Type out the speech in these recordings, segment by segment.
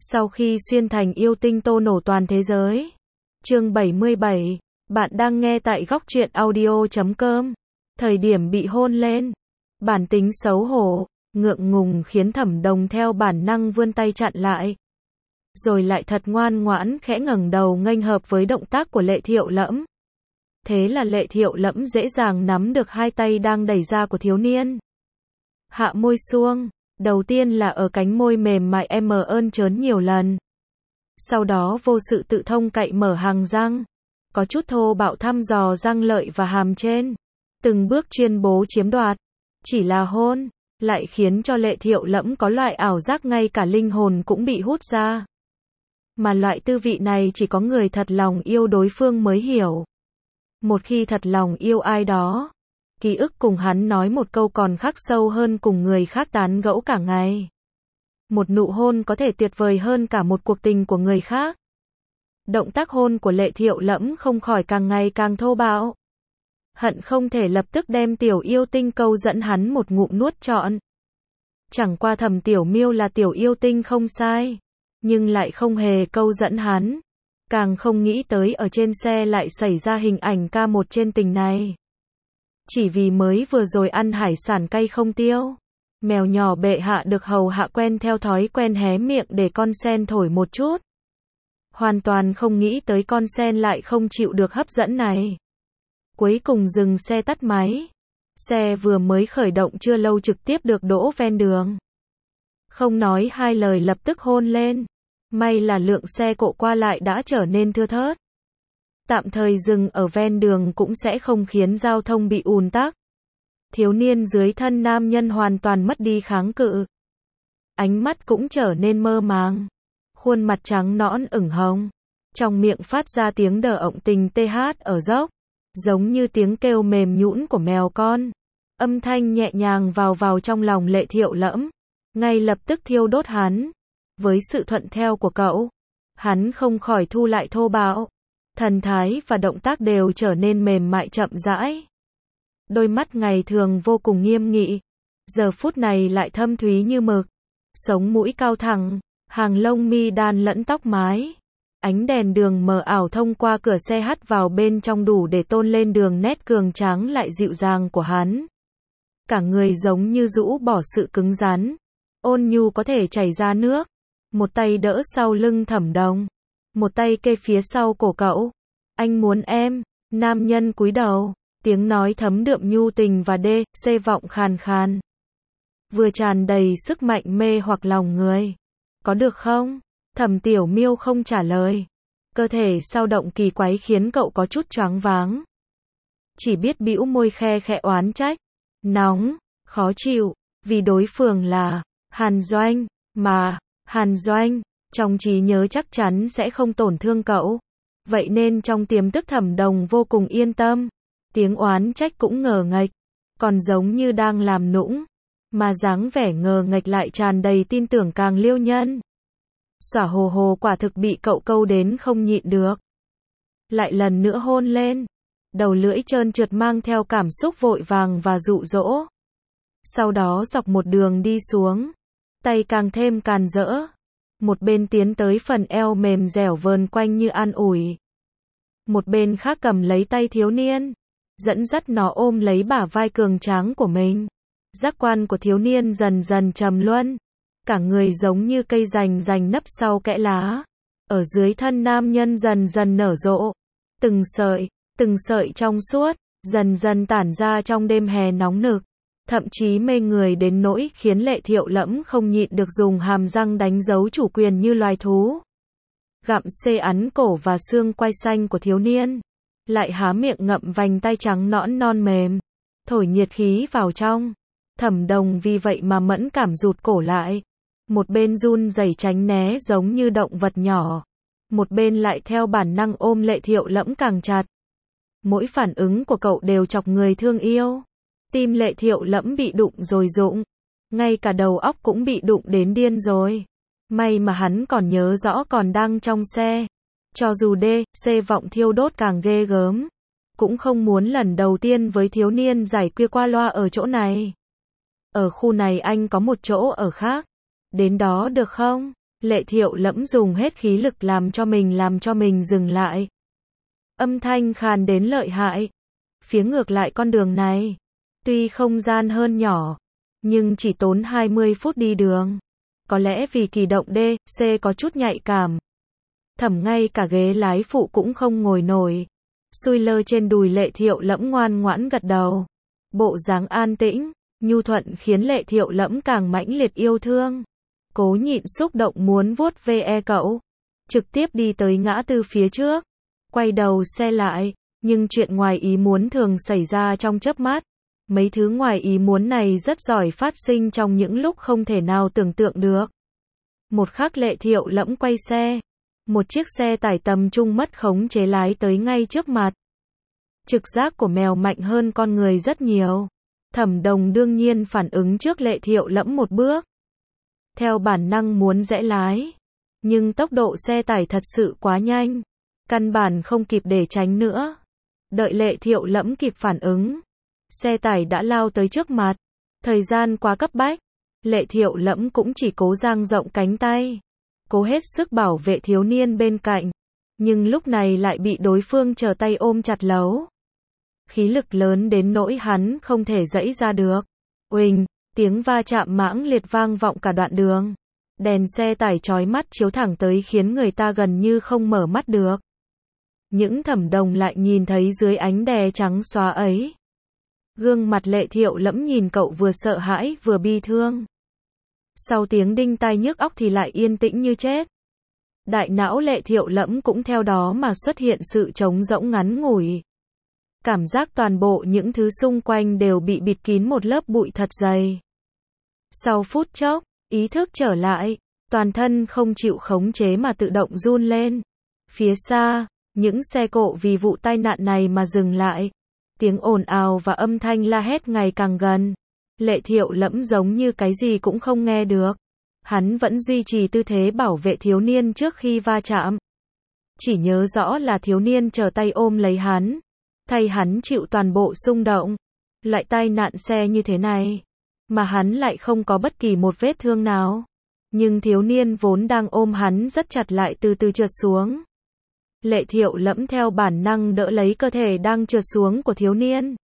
Sau khi xuyên thành yêu tinh tô nổ toàn thế giới. Chương 77. Bạn đang nghe tại góc truyện audio.com. Thời điểm bị hôn lên. Bản tính xấu hổ, ngượng ngùng khiến Thẩm Đồng theo bản năng vươn tay chặn lại. Rồi lại thật ngoan ngoãn khẽ ngẩng đầu nghênh hợp với động tác của Lệ Thiệu Lẫm. Thế là Lệ Thiệu Lẫm dễ dàng nắm được hai tay đang đẩy ra của thiếu niên. Hạ môi xuông. Đầu tiên là ở cánh môi mềm mại ơn trớn nhiều lần. Sau đó vô sự tự thông cậy mở hàng răng. Có chút thô bạo thăm dò răng lợi và hàm trên. Từng bước chuyên bố chiếm đoạt. Chỉ là hôn, lại khiến cho Lệ Thiệu Lẫm có loại ảo giác ngay cả linh hồn cũng bị hút ra. Mà loại tư vị này chỉ có người thật lòng yêu đối phương mới hiểu. Một khi thật lòng yêu ai đó, ký ức cùng hắn nói một câu còn khắc sâu hơn cùng người khác tán gẫu cả ngày. Một nụ hôn có thể tuyệt vời hơn cả một cuộc tình của người khác. Động tác hôn của Lệ Thiệu Lẫm không khỏi càng ngày càng thô bạo. Hận không thể lập tức đem tiểu yêu tinh câu dẫn hắn một ngụm nuốt trọn. Chẳng qua Thẩm Tiểu Miêu là tiểu yêu tinh không sai, nhưng lại không hề câu dẫn hắn. Càng không nghĩ tới ở trên xe lại xảy ra hình ảnh K1 trên tình này. Chỉ vì mới vừa rồi ăn hải sản cay không tiêu. Mèo nhỏ bệ hạ được hầu hạ quen theo thói quen hé miệng để con sen thổi một chút. Hoàn toàn không nghĩ tới con sen lại không chịu được hấp dẫn này. Cuối cùng dừng xe tắt máy. Xe vừa mới khởi động chưa lâu trực tiếp được đỗ ven đường. Không nói hai lời lập tức hôn lên. May là lượng xe cộ qua lại đã trở nên thưa thớt. Tạm thời dừng ở ven đường cũng sẽ không khiến giao thông bị ùn tắc. Thiếu niên dưới thân nam nhân hoàn toàn mất đi kháng cự. Ánh mắt cũng trở nên mơ màng. Khuôn mặt trắng nõn ửng hồng. Trong miệng phát ra tiếng đờ ộng tình TH ở dốc. Giống như tiếng kêu mềm nhũn của mèo con. Âm thanh nhẹ nhàng vào trong lòng Lệ Thiệu Lẫm. Ngay lập tức thiêu đốt hắn. Với sự thuận theo của cậu, hắn không khỏi thu lại thô bạo. Thần thái và động tác đều trở nên mềm mại chậm rãi. Đôi mắt ngày thường vô cùng nghiêm nghị, giờ phút này lại thâm thúy như mực. Sống mũi cao thẳng, hàng lông mi đan lẫn tóc mái. Ánh đèn đường mờ ảo thông qua cửa xe hắt vào bên trong đủ để tôn lên đường nét cường tráng lại dịu dàng của hắn. Cả người giống như rũ bỏ sự cứng rắn, ôn nhu có thể chảy ra nước. Một tay đỡ sau lưng Thẩm Đồng, một tay kê phía sau cổ cậu. Anh muốn em. Nam nhân cúi đầu, tiếng nói thấm đượm nhu tình và vọng khàn khàn. Vừa tràn đầy sức mạnh mê hoặc lòng người. Có được không? Thẩm Tiểu Miêu không trả lời. Cơ thể sao động kỳ quái khiến cậu có chút choáng váng. Chỉ biết bĩu môi khe khẽ oán trách. Nóng, khó chịu, vì đối phương là Hàn Doanh, mà Hàn Doanh, trong trí nhớ chắc chắn sẽ không tổn thương cậu. Vậy nên trong tiềm thức Thẩm Đồng vô cùng yên tâm. Tiếng oán trách cũng ngờ nghệch, còn giống như đang làm nũng. Mà dáng vẻ ngờ nghệch lại tràn đầy tin tưởng càng liêu nhân. Xỏa hồ hồ quả thực bị cậu câu đến không nhịn được. Lại lần nữa hôn lên. Đầu lưỡi trơn trượt mang theo cảm xúc vội vàng và dụ dỗ. Sau đó dọc một đường đi xuống. Tay càng thêm càn rỡ. Một bên tiến tới phần eo mềm dẻo vờn quanh như an ủi. Một bên khác cầm lấy tay thiếu niên. Dẫn dắt nó ôm lấy bả vai cường tráng của mình. Giác quan của thiếu niên dần dần trầm luân. Cả người giống như cây rành nấp sau kẽ lá. Ở dưới thân nam nhân dần dần nở rộ. Từng sợi trong suốt, dần dần tản ra trong đêm hè nóng nực. Thậm chí mê người đến nỗi khiến Lệ Thiệu Lẫm không nhịn được dùng hàm răng đánh dấu chủ quyền như loài thú. Gặm ấn cổ và xương quai xanh của thiếu niên. Lại há miệng ngậm vành tay trắng nõn non mềm. Thổi nhiệt khí vào trong. Thẩm Đồng vì vậy mà mẫn cảm rụt cổ lại. Một bên run rẩy tránh né giống như động vật nhỏ. Một bên lại theo bản năng ôm Lệ Thiệu Lẫm càng chặt. Mỗi phản ứng của cậu đều chọc người thương yêu. Tim Lệ Thiệu Lẫm bị đụng rồi rụng. Ngay cả đầu óc cũng bị đụng đến điên rồi. May mà hắn còn nhớ rõ còn đang trong xe. Cho dù vọng thiêu đốt càng ghê gớm. Cũng không muốn lần đầu tiên với thiếu niên giải khuya qua loa ở chỗ này. Ở khu này anh có một chỗ ở khác. Đến đó được không? Lệ Thiệu Lẫm dùng hết khí lực làm cho mình dừng lại. Âm thanh khàn đến lợi hại. Phía ngược lại con đường này, tuy không gian hơn nhỏ, nhưng chỉ tốn 20 phút đi đường. Có lẽ vì kỳ động D, C có chút nhạy cảm. Thẩm ngay cả ghế lái phụ cũng không ngồi nổi. Xui lơ trên đùi Lệ Thiệu Lẫm ngoan ngoãn gật đầu. Bộ dáng an tĩnh, nhu thuận khiến Lệ Thiệu Lẫm càng mãnh liệt yêu thương. Cố nhịn xúc động muốn vuốt ve cậu. Trực tiếp đi tới ngã tư phía trước. Quay đầu xe lại. Nhưng chuyện ngoài ý muốn thường xảy ra trong chớp mắt. Mấy thứ ngoài ý muốn này rất giỏi phát sinh trong những lúc không thể nào tưởng tượng được. Một khắc Lệ Thiệu Lẫm quay xe. Một chiếc xe tải tầm trung mất khống chế lái tới ngay trước mặt. Trực giác của mèo mạnh hơn con người rất nhiều. Thẩm Đồng đương nhiên phản ứng trước Lệ Thiệu Lẫm một bước. Theo bản năng muốn rẽ lái. Nhưng tốc độ xe tải thật sự quá nhanh. Căn bản không kịp để tránh nữa. Đợi Lệ Thiệu Lẫm kịp phản ứng. Xe tải đã lao tới trước mặt. Thời gian quá cấp bách. Lệ Thiệu Lẫm cũng chỉ cố dang rộng cánh tay. Cố hết sức bảo vệ thiếu niên bên cạnh. Nhưng lúc này lại bị đối phương trở tay ôm chặt lấy. Khí lực lớn đến nỗi hắn không thể giãy ra được. Uỳnh, tiếng va chạm mãng liệt vang vọng cả đoạn đường. Đèn xe tải chói mắt chiếu thẳng tới khiến người ta gần như không mở mắt được. Những Thẩm Đồng lại nhìn thấy dưới ánh đè trắng xóa ấy. Gương mặt Lệ Thiệu Lẫm nhìn cậu vừa sợ hãi vừa bi thương. Sau tiếng đinh tai nhức óc thì lại yên tĩnh như chết. Đại não Lệ Thiệu Lẫm cũng theo đó mà xuất hiện sự trống rỗng ngắn ngủi. Cảm giác toàn bộ những thứ xung quanh đều bị bịt kín một lớp bụi thật dày. Sau phút chốc, ý thức trở lại, toàn thân không chịu khống chế mà tự động run lên. Phía xa, những xe cộ vì vụ tai nạn này mà dừng lại. Tiếng ồn ào và âm thanh la hét ngày càng gần. Lệ Thiệu Lẫm giống như cái gì cũng không nghe được. Hắn vẫn duy trì tư thế bảo vệ thiếu niên trước khi va chạm. Chỉ nhớ rõ là thiếu niên trở tay ôm lấy hắn. Thay hắn chịu toàn bộ xung động. Loại tai nạn xe như thế này. Mà hắn lại không có bất kỳ một vết thương nào. Nhưng thiếu niên vốn đang ôm hắn rất chặt lại từ từ trượt xuống. Lệ Thiệu Lẫm theo bản năng đỡ lấy cơ thể đang trượt xuống của thiếu niên.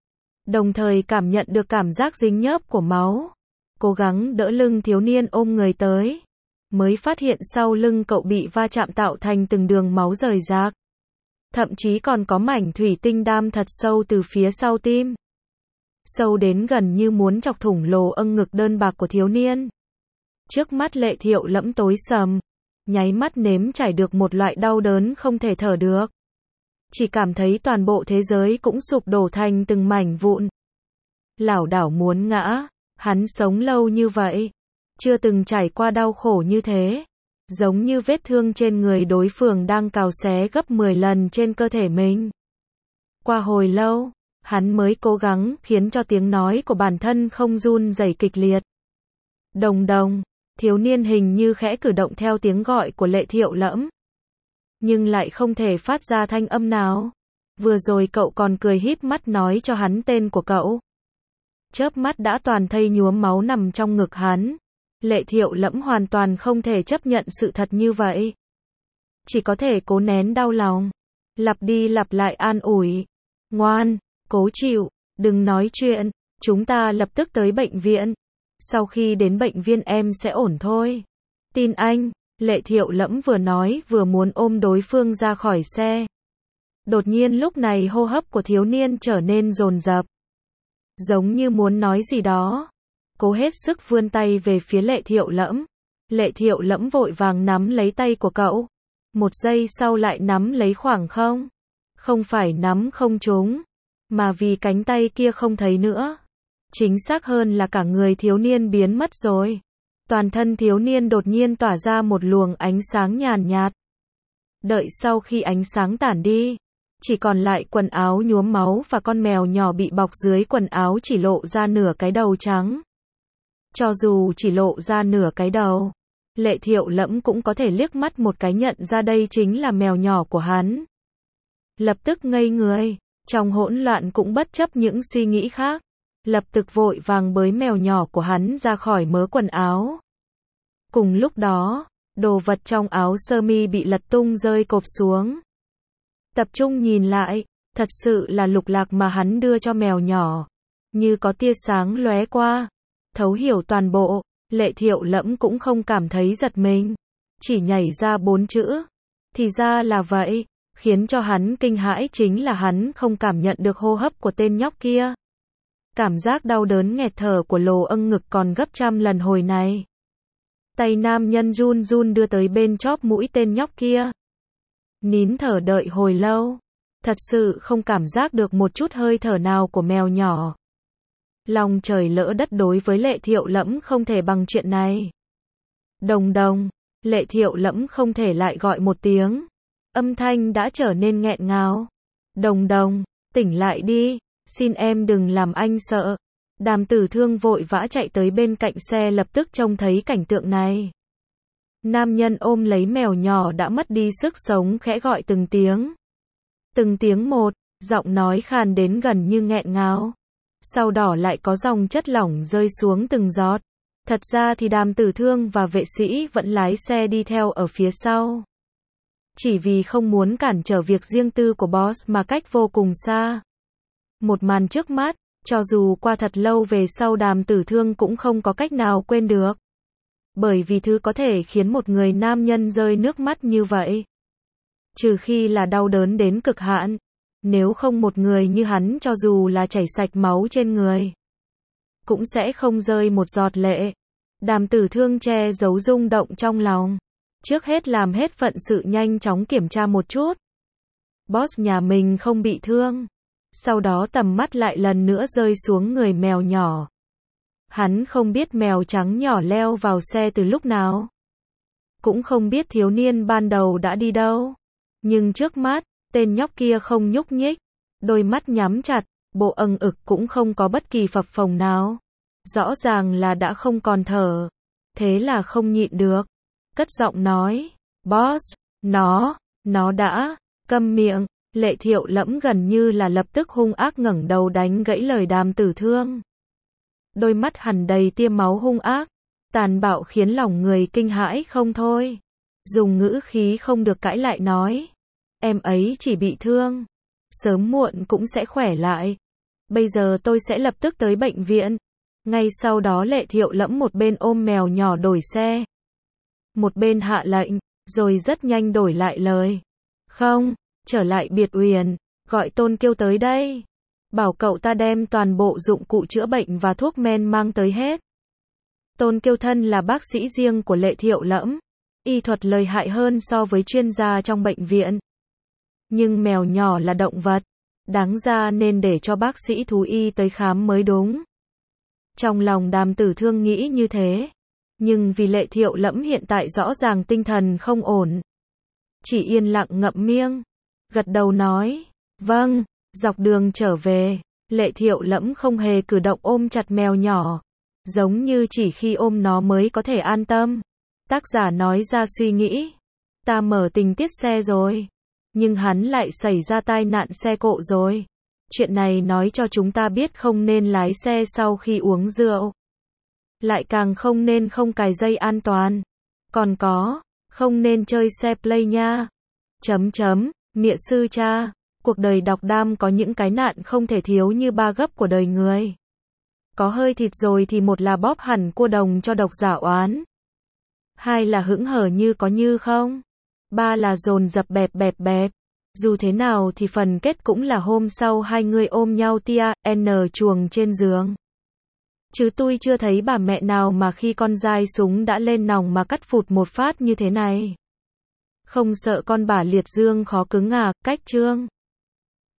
Đồng thời cảm nhận được cảm giác dính nhớp của máu. Cố gắng đỡ lưng thiếu niên ôm người tới. Mới phát hiện sau lưng cậu bị va chạm tạo thành từng đường máu rời rạc. Thậm chí còn có mảnh thủy tinh đam thật sâu từ phía sau tim. Sâu đến gần như muốn chọc thủng lỗ âng ngực đơn bạc của thiếu niên. Trước mắt Lệ Thiệu Lẫm tối sầm. Nháy mắt nếm trải được một loại đau đớn không thể thở được. Chỉ cảm thấy toàn bộ thế giới cũng sụp đổ thành từng mảnh vụn. Lảo đảo muốn ngã. Hắn sống lâu như vậy. Chưa từng trải qua đau khổ như thế. Giống như vết thương trên người đối phương đang cào xé gấp 10 lần trên cơ thể mình. Qua hồi lâu, hắn mới cố gắng khiến cho tiếng nói của bản thân không run rẩy kịch liệt. Đồng Đồng, thiếu niên hình như khẽ cử động theo tiếng gọi của Lệ Thiệu Lẫm. Nhưng lại không thể phát ra thanh âm nào. Vừa rồi cậu còn cười híp mắt nói cho hắn tên của cậu. Chớp mắt đã toàn thây nhuốm máu nằm trong ngực hắn. Lệ Thiệu Lẫm hoàn toàn không thể chấp nhận sự thật như vậy. Chỉ có thể cố nén đau lòng. Lặp đi lặp lại an ủi. Ngoan, cố chịu, đừng nói chuyện, chúng ta lập tức tới bệnh viện. Sau khi đến bệnh viện em sẽ ổn thôi. Tin anh, Lệ Thiệu Lẫm vừa nói vừa muốn ôm đối phương ra khỏi xe. Đột nhiên lúc này hô hấp của thiếu niên trở nên dồn dập. Giống như muốn nói gì đó. Cố hết sức vươn tay về phía Lệ Thiệu Lẫm. Lệ Thiệu Lẫm vội vàng nắm lấy tay của cậu. Một giây sau lại nắm lấy khoảng không. Không phải nắm không trúng, mà vì cánh tay kia không thấy nữa. Chính xác hơn là cả người thiếu niên biến mất rồi. Toàn thân thiếu niên đột nhiên tỏa ra một luồng ánh sáng nhàn nhạt. Đợi sau khi ánh sáng tản đi, chỉ còn lại quần áo nhuốm máu và con mèo nhỏ bị bọc dưới quần áo chỉ lộ ra nửa cái đầu trắng. Cho dù chỉ lộ ra nửa cái đầu, Lệ Thiệu Lẫm cũng có thể liếc mắt một cái nhận ra đây chính là mèo nhỏ của hắn. Lập tức ngây người, trong hỗn loạn cũng bất chấp những suy nghĩ khác. Lập tức vội vàng bới mèo nhỏ của hắn ra khỏi mớ quần áo. Cùng lúc đó, Đồ vật trong áo sơ mi bị lật tung rơi cộp xuống. Tập trung nhìn lại, thật sự là lục lạc mà hắn đưa cho mèo nhỏ. Như có tia sáng lóe qua. Thấu hiểu toàn bộ, Lệ Thiệu Lẫm cũng không cảm thấy giật mình. Chỉ nhảy ra 4 chữ. Thì ra là vậy. Khiến cho hắn kinh hãi chính là hắn không cảm nhận được hô hấp của tên nhóc kia. Cảm giác đau đớn nghẹt thở của Lồ Ân ngực còn gấp trăm lần hồi này. Tay nam nhân run run đưa tới bên chóp mũi tên nhóc kia. Nín thở đợi hồi lâu. Thật sự không cảm giác được một chút hơi thở nào của mèo nhỏ. Lòng trời lỡ đất đối với Lệ Thiệu Lẫm không thể bằng chuyện này. Đồng đồng, Lệ Thiệu Lẫm không thể lại gọi một tiếng. Âm thanh đã trở nên nghẹn ngào. Đồng đồng, tỉnh lại đi, xin em đừng làm anh sợ. Đàm Tử Thương vội vã chạy tới bên cạnh xe lập tức trông thấy cảnh tượng này. Nam nhân ôm lấy mèo nhỏ đã mất đi sức sống khẽ gọi từng tiếng. Từng tiếng một, giọng nói khàn đến gần như nghẹn ngào. Sau đó lại có dòng chất lỏng rơi xuống từng giọt. Thật ra thì Đàm Tử Thương và vệ sĩ vẫn lái xe đi theo ở phía sau. Chỉ vì không muốn cản trở việc riêng tư của boss mà cách vô cùng xa. Một màn trước mắt, cho dù qua thật lâu về sau Đàm Tử Thương cũng không có cách nào quên được. Bởi vì thứ có thể khiến một người nam nhân rơi nước mắt như vậy. Trừ khi là đau đớn đến cực hạn. Nếu không một người như hắn cho dù là chảy sạch máu trên người. Cũng sẽ không rơi một giọt lệ. Đàm Tử Thương che giấu rung động trong lòng. Trước hết làm hết phận sự nhanh chóng kiểm tra một chút. Boss nhà mình không bị thương. Sau đó tầm mắt lại lần nữa rơi xuống người mèo nhỏ. Hắn không biết mèo trắng nhỏ leo vào xe từ lúc nào. Cũng không biết thiếu niên ban đầu đã đi đâu. Nhưng trước mắt, tên nhóc kia không nhúc nhích. Đôi mắt nhắm chặt, bộ âng ực cũng không có bất kỳ phập phồng nào. Rõ ràng là đã không còn thở. Thế là không nhịn được. Cất giọng nói, boss, nó đã, câm miệng. Lệ Thiệu Lẫm gần như là lập tức hung ác ngẩng đầu đánh gãy lời Đàm Tử Thương. Đôi mắt hằn đầy tia máu hung ác, tàn bạo khiến lòng người kinh hãi không thôi. Dùng ngữ khí không được cãi lại nói, em ấy chỉ bị thương, sớm muộn cũng sẽ khỏe lại. Bây giờ tôi sẽ lập tức tới bệnh viện. Ngay sau đó Lệ Thiệu Lẫm một bên ôm mèo nhỏ đổi xe, một bên hạ lệnh, rồi rất nhanh đổi lại lời. Không, trở lại biệt uyển, gọi Tôn Kiêu tới đây. Bảo cậu ta đem toàn bộ dụng cụ chữa bệnh và thuốc men mang tới hết. Tôn Kiêu thân là bác sĩ riêng của Lệ Thiệu Lẫm. Y thuật lợi hại hơn so với chuyên gia trong bệnh viện. Nhưng mèo nhỏ là động vật. Đáng ra nên để cho bác sĩ thú y tới khám mới đúng. Trong lòng Đàm Tử Thương nghĩ như thế. Nhưng vì Lệ Thiệu Lẫm hiện tại rõ ràng tinh thần không ổn. Chỉ yên lặng ngậm miệng. Gật đầu nói, vâng. Dọc đường trở về, Lệ Thiệu Lẫm không hề cử động ôm chặt mèo nhỏ. Giống như chỉ khi ôm nó mới có thể an tâm. Tác giả nói ra suy nghĩ. Ta mở tình tiết xe rồi. Nhưng hắn lại xảy ra tai nạn xe cộ rồi. Chuyện này nói cho chúng ta biết không nên lái xe sau khi uống rượu. Lại càng không nên không cài dây an toàn. Còn có, không nên chơi xe play nha. Mịa sư cha. Cuộc đời đọc đam có những cái nạn không thể thiếu như ba gấp của đời người. Có hơi thịt rồi thì một là bóp hẳn cua đồng cho độc giả oán. Hai là hững hờ như có như không. Ba là dồn dập bẹp. Dù thế nào thì phần kết cũng là hôm sau hai người ôm nhau tia, chuồng trên giường. Chứ tôi chưa thấy bà mẹ nào mà khi con dai súng đã lên nòng mà cắt phụt một phát như thế này. Không sợ con bà liệt dương khó cứng à, cách chương.